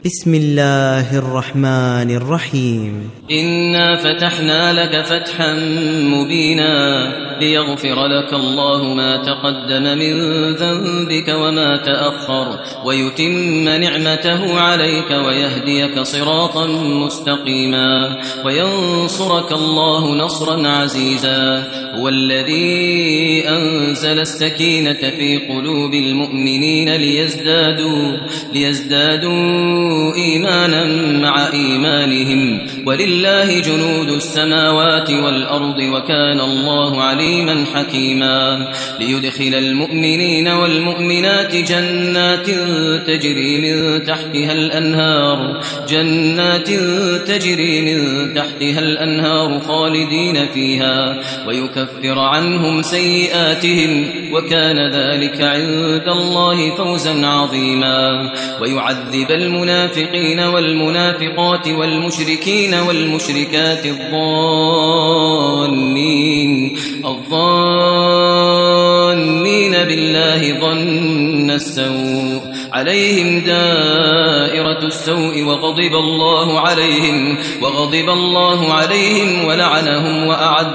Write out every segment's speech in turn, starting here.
بسم الله الرحمن الرحيم. إنا فتحنا لك فتحا مبينا ليغفر لك الله ما تقدم من ذنبك وما تأخر ويتم نعمته عليك ويهديك صراطا مستقيما وينصرك الله نصرا عزيزا. هو الذي أنزل السكينة في قلوب المؤمنين ليزدادوا إيمانا مع إيمانهم ولله جنود السماوات والأرض وكان الله عليما حكيما. ليدخل المؤمنين والمؤمنات جنات تجري من تحتها الأنهار خالدين فيها ويكفر عنهم سيئاتهم وكان ذلك عند الله فوزا عظيما. ويعذب المنافقين والمنافقات والمشركين والمشركات الظانين بالله ظن السوء عليهم دائرة السوء وغضب الله عليهم ولعنهم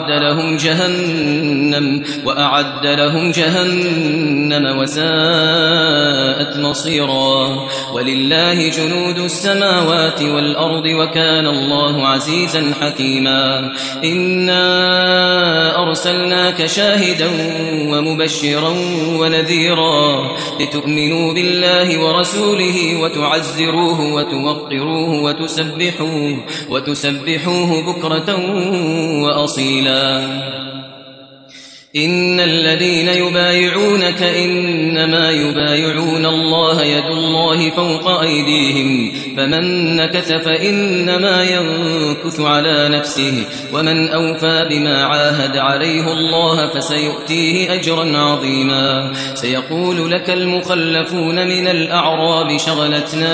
وأعد لهم جهنم وساءت مصيرا. ولله جنود السماوات والأرض وكان الله عزيزا حكيما. إنا أرسلناك شاهدا ومبشرا ونذيرا لتؤمنوا بالله ورسوله وتعزروه وتوقروه وتسبحوه بكرة وأصيلا. إن الذين يبايعونك إنما يبايعون الله يد الله فوق أيديهم فمن نكث فإنما ينكث على نفسه ومن أوفى بما عاهد عليه الله فسيؤتيه أجرا عظيما. سيقول لك المخلفون من الأعراب شغلتنا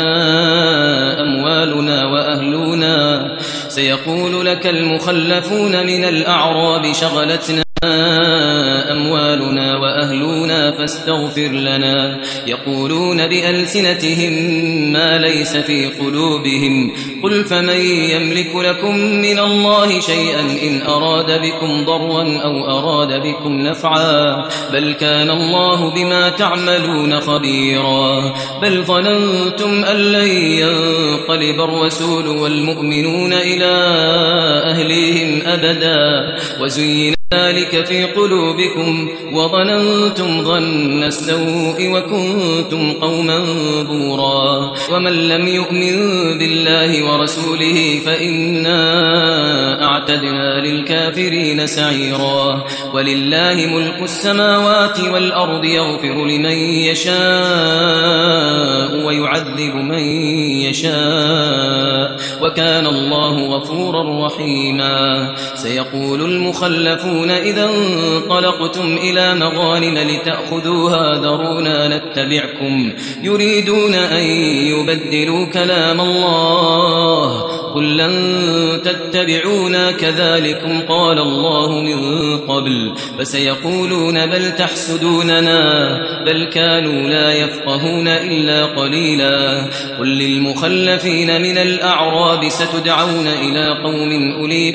أموالنا وأهلنا فاستغفر لنا. يقولون بألسنتهم ما ليس في قلوبهم قل فمن يملك لكم من الله شيئا إن أراد بكم ضرا أو أراد بكم نفعا بل كان الله بما تعملون خبيرا. بل ظننتم أن لن ينقلب الرسول والمؤمنون إلى أهليهم أبدا وزين ذلك في قلوبكم وظننتم ظن السوء وكنتم قوما بورا. ومن لم يؤمن بالله ورسوله فإنا أعتدنا للكافرين سعيرا. ولله ملك السماوات والأرض يغفر لمن يشاء ويعذب من يشاء وكان الله غفورا رحيما. سيقول المخلفون إذا انطلقتم إلى مغانم لتأخذوها ذرونا نتبعكم يريدون أن يبدلوا كلام الله قل لن تتبعونا كذلكم قال الله من قبل فسيقولون بل تحسدوننا بل كانوا لا يفقهون إلا قليلا. قل للمخلفين من الأعراب ستدعون إلى قوم أولي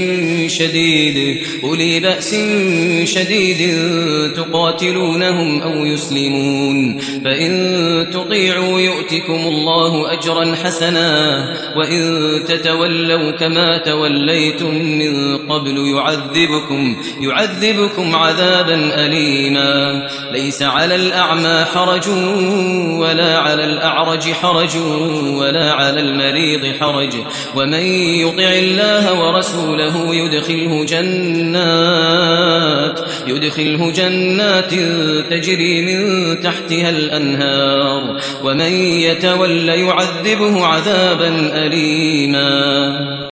بأس شديد تقاتلونهم أو يسلمون فإن تطيعوا يؤتكم الله أجرا حسنا وإن تتولوا كما توليتم من قبل يعذبكم عذابا أليما. ليس على الأعمى حرج ولا على الأعرج حرج ولا على المريض حرج ومن يطع الله ورسوله يدخله جنات تجري من تحتها الأنهار ومن يتول يعذبه عذابا أليما.